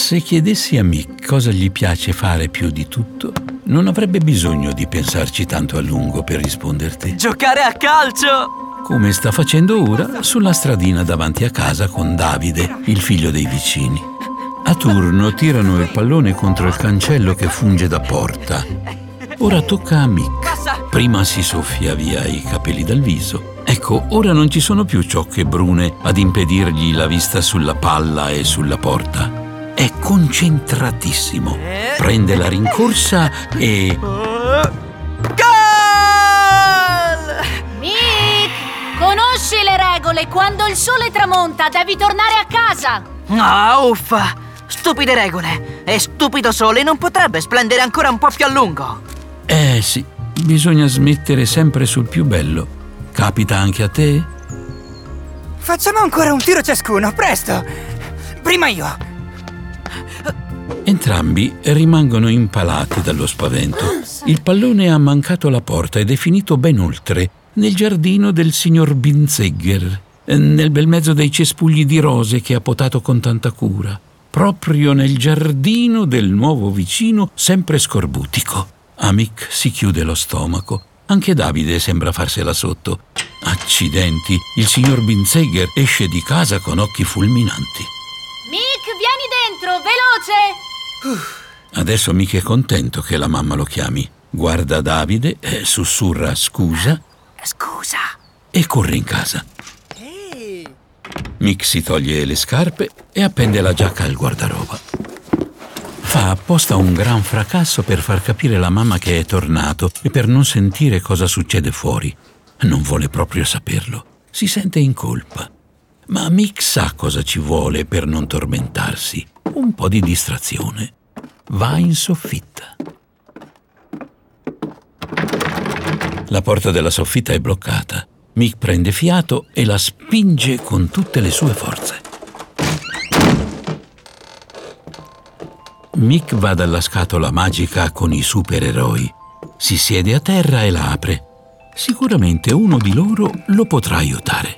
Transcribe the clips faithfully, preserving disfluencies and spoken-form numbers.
Se chiedessi a Mick cosa gli piace fare più di tutto, non avrebbe bisogno di pensarci tanto a lungo per risponderti. Giocare a calcio! Come sta facendo ora sulla stradina davanti a casa con Davide, il figlio dei vicini. A turno tirano il pallone contro il cancello che funge da porta. Ora tocca a Mick. Prima si soffia via i capelli dal viso. Ecco, ora non ci sono più ciocche brune ad impedirgli la vista sulla palla e sulla porta. È concentratissimo. Prende la rincorsa e... Gol! Mick, conosci le regole. Quando il sole tramonta devi tornare a casa. Ah, uffa! Stupide regole. E stupido sole non potrebbe splendere ancora un po' più a lungo. Eh sì, bisogna smettere sempre sul più bello. Capita anche a te? Facciamo ancora un tiro ciascuno, presto! Prima io! Entrambi rimangono impalati dallo spavento. Il pallone ha mancato la porta ed è finito ben oltre, nel giardino del signor Binzegger, nel bel mezzo dei cespugli di rose che ha potato con tanta cura, proprio nel giardino del nuovo vicino sempre scorbutico. A Mick si chiude lo stomaco. Anche Davide sembra farsela sotto. Accidenti, il signor Binzegger esce di casa con occhi fulminanti. Mick, vieni dentro, veloce! Adesso Mick è contento che la mamma lo chiami. Guarda Davide, eh, sussurra scusa. Scusa. E corre in casa. Mick si toglie le scarpe e appende la giacca al guardaroba. Fa apposta un gran fracasso per far capire alla mamma che è tornato e per non sentire cosa succede fuori. Non vuole proprio saperlo. Si sente in colpa. Ma Mick sa cosa ci vuole per non tormentarsi. Un po' di distrazione. Va in soffitta. La porta della soffitta è bloccata. Mick prende fiato e la spinge con tutte le sue forze. Mick va dalla scatola magica con i supereroi. Si siede a terra e la apre. Sicuramente uno di loro lo potrà aiutare.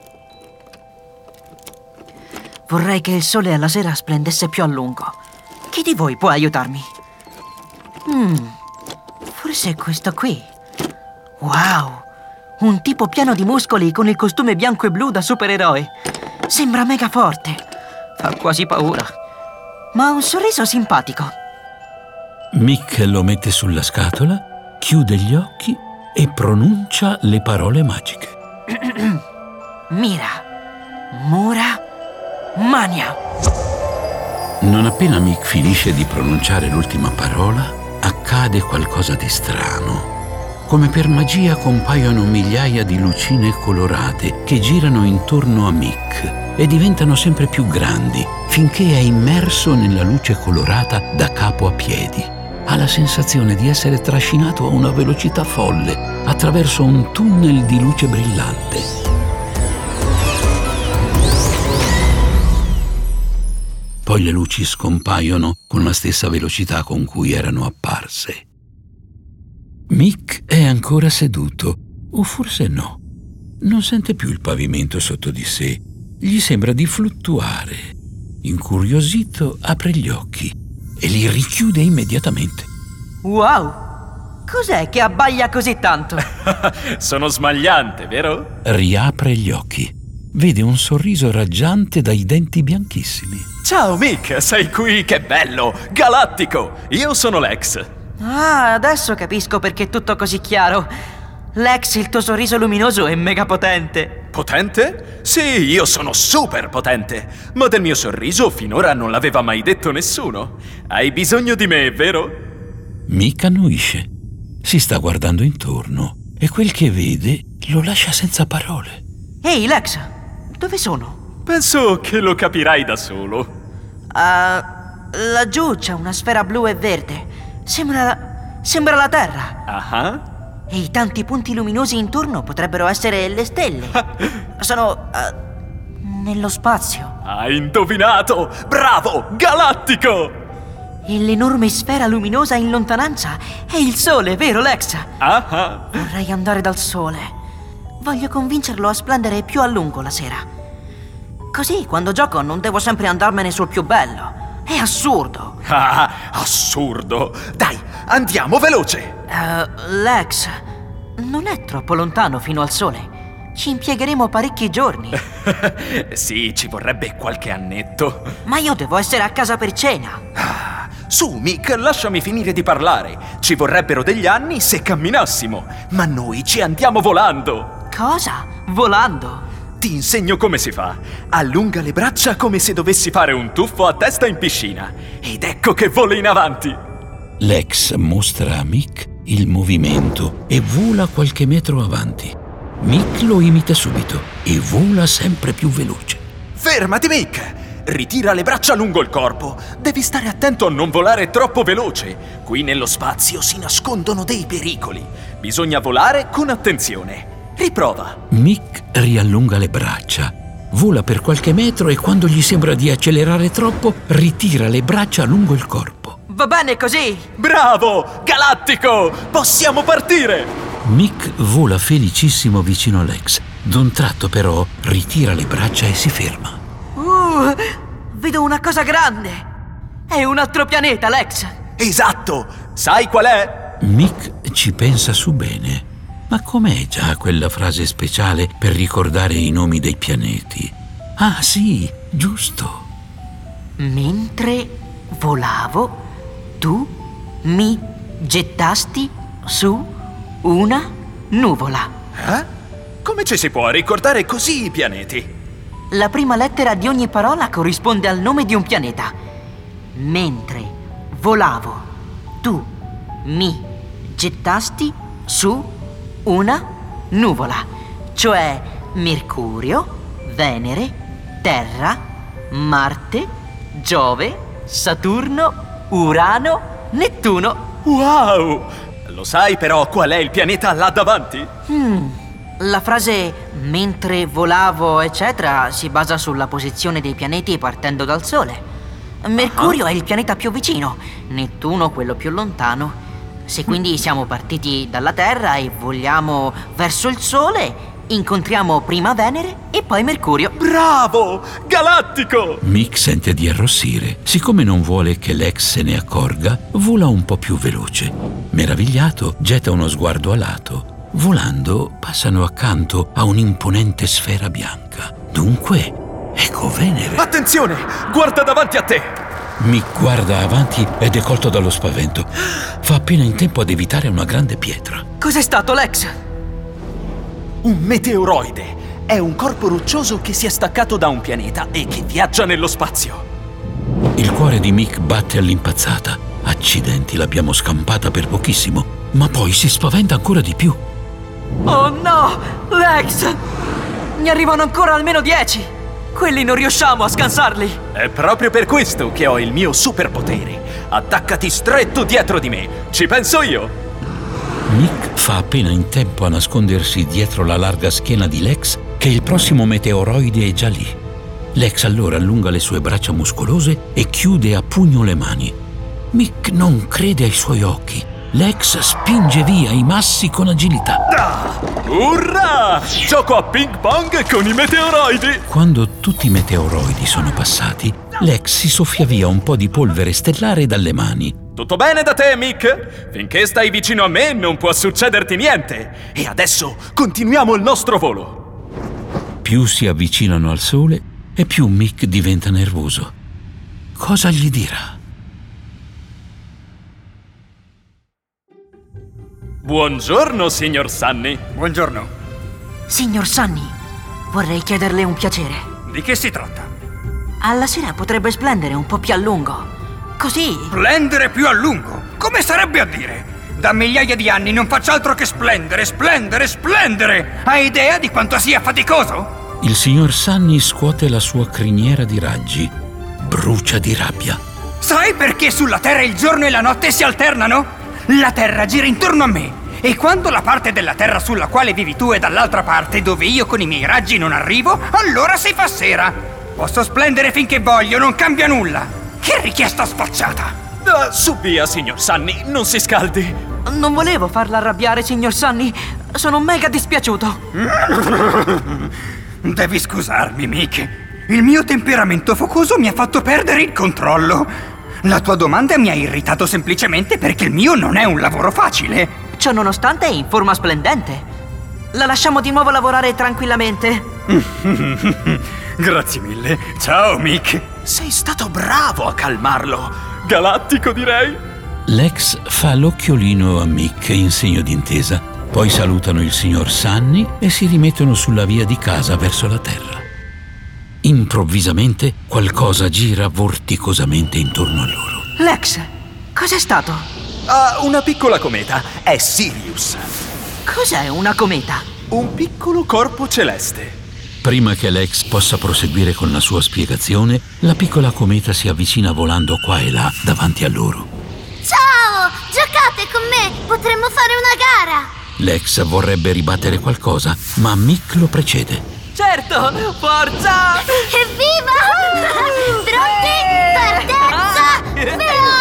Vorrei che il sole alla sera splendesse più a lungo. Chi di voi può aiutarmi? Hmm, forse questo qui. Wow! Un tipo pieno di muscoli con il costume bianco e blu da supereroe. Sembra mega forte. Fa quasi paura. Ma ha un sorriso simpatico. Mick lo mette sulla scatola, chiude gli occhi e pronuncia le parole magiche. Mira, Mura, Mania. Non appena Mick finisce di pronunciare l'ultima parola, accade qualcosa di strano. Come per magia compaiono migliaia di lucine colorate che girano intorno a Mick e diventano sempre più grandi finché è immerso nella luce colorata da capo a piedi. Ha la sensazione di essere trascinato a una velocità folle attraverso un tunnel di luce brillante. Poi le luci scompaiono con la stessa velocità con cui erano apparse. Mick è ancora seduto, o forse no. Non sente più il pavimento sotto di sé. Gli sembra di fluttuare. Incuriosito, apre gli occhi e li richiude immediatamente. Wow! Cos'è che abbaglia così tanto? Sono smagliante, vero? Riapre gli occhi. Vede un sorriso raggiante dai denti bianchissimi. Ciao Mick, sei qui, che bello! Galattico! Io sono Lex. Ah, adesso capisco perché è tutto così chiaro. Lex, il tuo sorriso luminoso è mega potente. Potente? Sì, io sono super potente. Ma del mio sorriso finora non l'aveva mai detto nessuno. Hai bisogno di me, vero? Mick annuisce. Si sta guardando intorno e quel che vede lo lascia senza parole. Ehi, Lex, dove sono? Penso che lo capirai da solo. Uh, laggiù c'è una sfera blu e verde. Sembra... sembra la Terra. Ah. E i tanti punti luminosi intorno potrebbero essere le stelle. Sono... Uh, nello spazio. Hai indovinato! Bravo! Galattico! E l'enorme sfera luminosa in lontananza è il Sole, vero Lex? Ah. Vorrei andare dal Sole. Voglio convincerlo a splendere più a lungo la sera. Così, quando gioco, non devo sempre andarmene sul più bello. È assurdo. Ah, assurdo! Dai, andiamo veloce! Uh, Lex, non è troppo lontano fino al sole. Ci impiegheremo parecchi giorni. Sì, ci vorrebbe qualche annetto. Ma io devo essere a casa per cena. Ah, su, Mick, lasciami finire di parlare. Ci vorrebbero degli anni se camminassimo, ma noi ci andiamo volando. Cosa? Volando? Ti insegno come si fa. Allunga le braccia come se dovessi fare un tuffo a testa in piscina. Ed ecco che voli in avanti. Lex mostra a Mick il movimento e vola qualche metro avanti. Mick lo imita subito e vola sempre più veloce. Fermati, Mick! Ritira le braccia lungo il corpo. Devi stare attento a non volare troppo veloce. Qui nello spazio si nascondono dei pericoli. Bisogna volare con attenzione. Riprova. Mick riallunga le braccia, vola per qualche metro e quando gli sembra di accelerare troppo, ritira le braccia lungo il corpo. Va bene così? Bravo! Galattico! Possiamo partire! Mick vola felicissimo vicino a Lex. D'un tratto però ritira le braccia e si ferma. Uh, vedo una cosa grande. È un altro pianeta, Lex. Esatto! Sai qual è? Mick ci pensa su bene. Ma com'è già quella frase speciale per ricordare i nomi dei pianeti? Ah sì, giusto. Mentre volavo, tu mi gettasti su una nuvola. Eh? Come ci si può ricordare così i pianeti? La prima lettera di ogni parola corrisponde al nome di un pianeta. Mentre volavo, tu mi gettasti su una nuvola, cioè Mercurio, Venere, Terra, Marte, Giove, Saturno, Urano, Nettuno. Wow! Lo sai però qual è il pianeta là davanti? Hmm, la frase mentre volavo, eccetera, si basa sulla posizione dei pianeti partendo dal Sole. Mercurio uh-huh. è il pianeta più vicino, Nettuno quello più lontano. Se quindi siamo partiti dalla Terra e vogliamo verso il Sole, incontriamo prima Venere e poi Mercurio. Bravo! Galattico! Mick sente di arrossire. Siccome non vuole che Lex se ne accorga, vola un po' più veloce. Meravigliato, getta uno sguardo a lato. Volando, passano accanto a un'imponente sfera bianca. Dunque, ecco Venere. Attenzione! Guarda davanti a te! Mick guarda avanti ed è colto dallo spavento. Fa appena in tempo ad evitare una grande pietra. Cos'è stato, Lex? Un meteoroide. È un corpo roccioso che si è staccato da un pianeta e che viaggia nello spazio. Il cuore di Mick batte all'impazzata. Accidenti, l'abbiamo scampata per pochissimo. Ma poi si spaventa ancora di più. Oh no! Lex! Ne arrivano ancora almeno dieci! Quelli non riusciamo a scansarli! È proprio per questo che ho il mio superpotere. Attaccati stretto dietro di me. Ci penso io. Mick fa appena in tempo a nascondersi dietro la larga schiena di Lex che il prossimo meteoroide è già lì. Lex allora allunga le sue braccia muscolose e chiude a pugno le mani. Mick non crede ai suoi occhi. Lex spinge via i massi con agilità. Ah, urrà! Gioco a ping pong con i meteoroidi! Quando tutti i meteoroidi sono passati, Lex si soffia via un po' di polvere stellare dalle mani. Tutto bene da te, Mick? Finché stai vicino a me non può succederti niente. E adesso continuiamo il nostro volo. Più si avvicinano al sole e più Mick diventa nervoso. Cosa gli dirà? Buongiorno, signor Sunny. Buongiorno. Signor Sunny, vorrei chiederle un piacere. Di che si tratta? Alla sera potrebbe splendere un po' più a lungo. Così... Splendere più a lungo? Come sarebbe a dire? Da migliaia di anni non faccio altro che splendere, splendere, splendere! Hai idea di quanto sia faticoso? Il signor Sunny scuote la sua criniera di raggi. Brucia di rabbia. Sai perché sulla Terra il giorno e la notte si alternano? La Terra gira intorno a me e quando la parte della Terra sulla quale vivi tu è dall'altra parte, dove io con i miei raggi non arrivo, allora si fa sera. Posso splendere finché voglio, non cambia nulla. Che richiesta sfacciata! Uh, su via, signor Sunny, non si scaldi. Non volevo farla arrabbiare, signor Sunny. Sono mega dispiaciuto. Devi scusarmi, Mick. Il mio temperamento focoso mi ha fatto perdere il controllo. La tua domanda mi ha irritato semplicemente perché il mio non è un lavoro facile. Ciò nonostante è in forma splendente. La lasciamo di nuovo lavorare tranquillamente. Grazie mille. Ciao, Mick. Sei stato bravo a calmarlo. Galattico, direi. Lex fa l'occhiolino a Mick in segno d'intesa. Poi salutano il signor Sunny e si rimettono sulla via di casa verso la terra. Improvvisamente qualcosa gira vorticosamente intorno a loro. Lex, cos'è stato? Ah, una piccola cometa. È Sirius. Cos'è una cometa? Un piccolo corpo celeste. Prima che Lex possa proseguire con la sua spiegazione, la piccola cometa si avvicina volando qua e là davanti a loro. Ciao! Giocate con me! Potremmo fare una gara! Lex vorrebbe ribattere qualcosa, ma Mick lo precede. Certo! Forza! Evviva! Pronti? Partenza!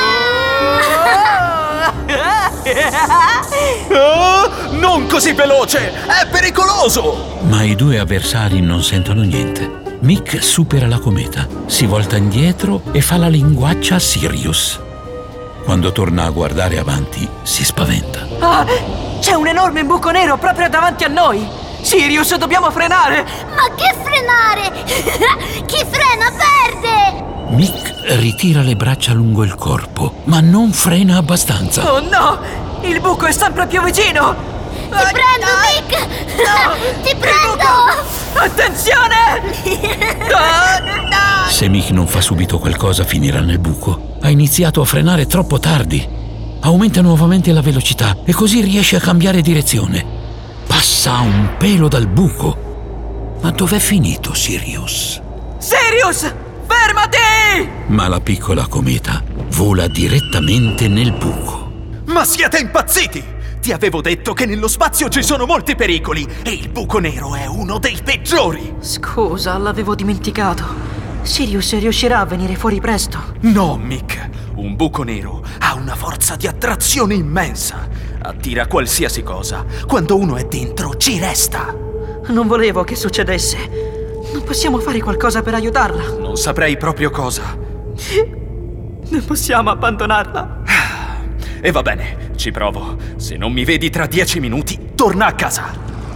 Oh, non così veloce! È pericoloso! Ma i due avversari non sentono niente. Mick supera la cometa, si volta indietro e fa la linguaccia a Sirius. Quando torna a guardare avanti, si spaventa. Ah, c'è un enorme buco nero proprio davanti a noi! Sirius, dobbiamo frenare! Ma che frenare? Chi frena perde! Mick ritira le braccia lungo il corpo, ma non frena abbastanza. Oh no! Il buco è sempre più vicino! Ti prendo, Mick! No! Ti prendo! Attenzione! No! Se Mick non fa subito qualcosa, finirà nel buco. Ha iniziato a frenare troppo tardi. Aumenta nuovamente la velocità e così riesce a cambiare direzione. Passa a un pelo dal buco. Ma dov'è finito Sirius? Sirius! Fermati! Ma la piccola cometa vola direttamente nel buco. Ma siete impazziti! Ti avevo detto che nello spazio ci sono molti pericoli e il buco nero è uno dei peggiori! Scusa, l'avevo dimenticato. Sirius riuscirà a venire fuori presto. No, Mick. Un buco nero ha una forza di attrazione immensa. Attira qualsiasi cosa. Quando uno è dentro, ci resta. Non volevo che succedesse. Non possiamo fare qualcosa per aiutarla. Non saprei proprio cosa. Non possiamo abbandonarla. E va bene, ci provo. Se non mi vedi tra dieci minuti, torna a casa.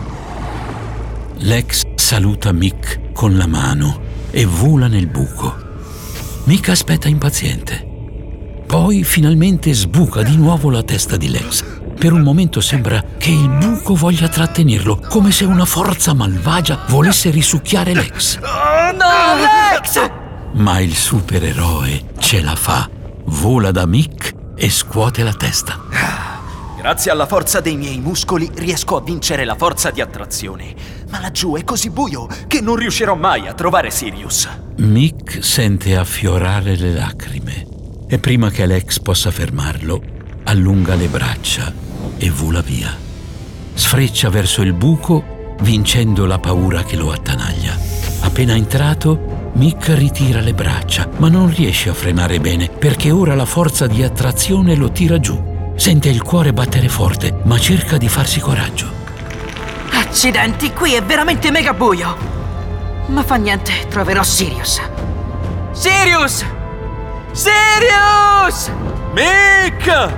Lex saluta Mick con la mano e vola nel buco. Mick aspetta impaziente. Poi finalmente sbuca di nuovo la testa di Lex. Per un momento sembra che il buco voglia trattenerlo, come se una forza malvagia volesse risucchiare Lex. No, Lex! Ma il supereroe ce la fa. Vola da Mick e scuote la testa. Grazie alla forza dei miei muscoli riesco a vincere la forza di attrazione. Ma laggiù è così buio che non riuscirò mai a trovare Sirius. Mick sente affiorare le lacrime e prima che Lex possa fermarlo, allunga le braccia e vola via. Sfreccia verso il buco, vincendo la paura che lo attanaglia. Appena entrato, Mick ritira le braccia, ma non riesce a frenare bene perché ora la forza di attrazione lo tira giù. Sente il cuore battere forte, ma cerca di farsi coraggio. Accidenti, qui è veramente mega buio. Ma fa niente, troverò Sirius. Sirius! Sirius! Mick!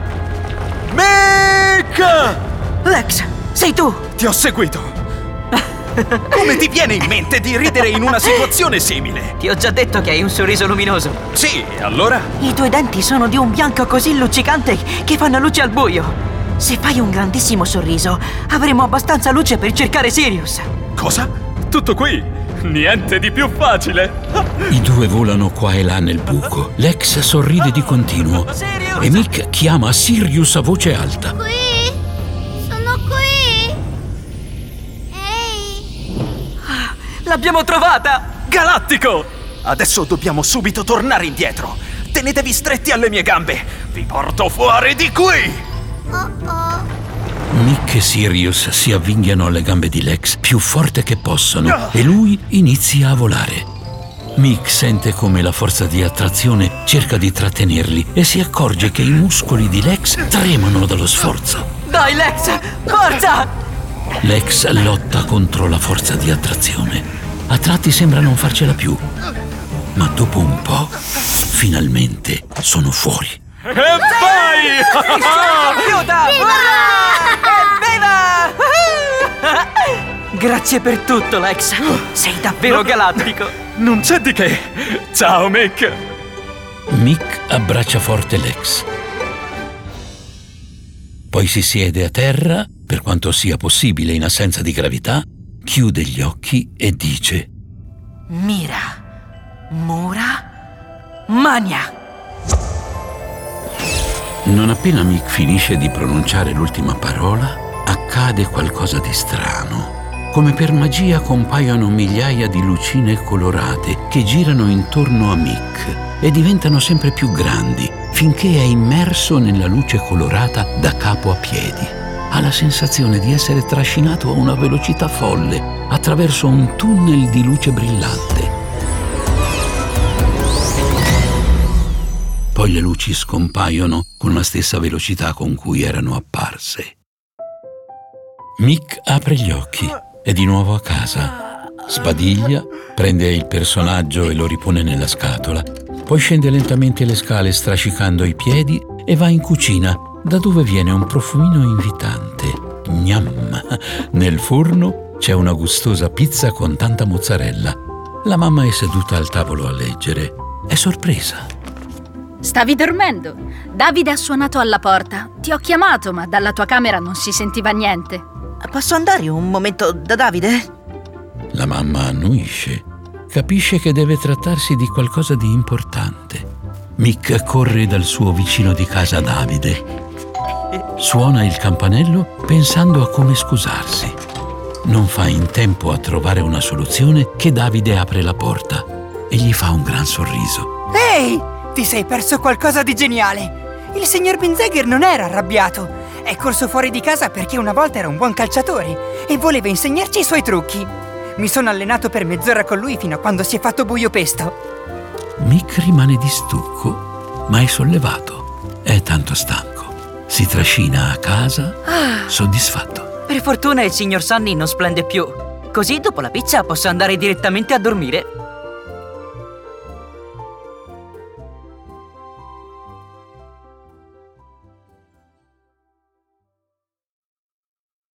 Mick! Lex, sei tu! Ti ho seguito. Come ti viene in mente di ridere in una situazione simile? Ti ho già detto che hai un sorriso luminoso. Sì, e allora? I tuoi denti sono di un bianco così luccicante che fanno luce al buio. Se fai un grandissimo sorriso, avremo abbastanza luce per cercare Sirius. Cosa? Tutto qui? Niente di più facile. I due volano qua e là nel buco. Lex sorride di continuo e Mick chiama Sirius a voce alta. Qui? Sono qui? Ehi! L'abbiamo trovata! Galattico! Adesso dobbiamo subito tornare indietro. Tenetevi stretti alle mie gambe. Vi porto fuori di qui! Oh oh! Mick e Sirius si avvinghiano alle gambe di Lex più forte che possono e lui inizia a volare. Mick sente come la forza di attrazione cerca di trattenerli e si accorge che i muscoli di Lex tremano dallo sforzo. Dai, Lex! Forza! Lex lotta contro la forza di attrazione, A tratti sembra non farcela più, ma dopo un po', finalmente sono fuori. E vai! Aiuta! Evviva! Grazie per tutto, Lex. Sei davvero galattico. Non c'è di che. Ciao, Mick. Mick abbraccia forte Lex. Poi si siede a terra, per quanto sia possibile in assenza di gravità, chiude gli occhi e dice: Mira, Mura, Mania. Non appena Mick finisce di pronunciare l'ultima parola, accade qualcosa di strano. Come per magia compaiono migliaia di lucine colorate che girano intorno a Mick e diventano sempre più grandi, finché è immerso nella luce colorata da capo a piedi. Ha la sensazione di essere trascinato a una velocità folle attraverso un tunnel di luce brillante. Poi le luci scompaiono con la stessa velocità con cui erano apparse. Mick apre gli occhi, è di nuovo a casa. Sbadiglia, prende il personaggio e lo ripone nella scatola. Poi scende lentamente le scale strascicando i piedi e va in cucina, da dove viene un profumino invitante. Gnam! Nel forno c'è una gustosa pizza con tanta mozzarella. La mamma è seduta al tavolo a leggere. È sorpresa. Stavi dormendo? Davide ha suonato alla porta. Ti ho chiamato, ma dalla tua camera non si sentiva niente. Posso andare un momento da Davide? La mamma annuisce. Capisce che deve trattarsi di qualcosa di importante. Mick corre dal suo vicino di casa Davide. Suona il campanello pensando a come scusarsi. Non fa in tempo a trovare una soluzione che Davide apre la porta e gli fa un gran sorriso. Ehi! Ti sei perso qualcosa di geniale! Il signor Binzegger non era arrabbiato. È corso fuori di casa perché una volta era un buon calciatore e voleva insegnarci i suoi trucchi. Mi sono allenato per mezz'ora con lui fino a quando si è fatto buio pesto. Mick rimane di stucco, ma è sollevato. È tanto stanco. Si trascina a casa, soddisfatto. Per fortuna il signor Sunny non splende più. Così dopo la pizza posso andare direttamente a dormire.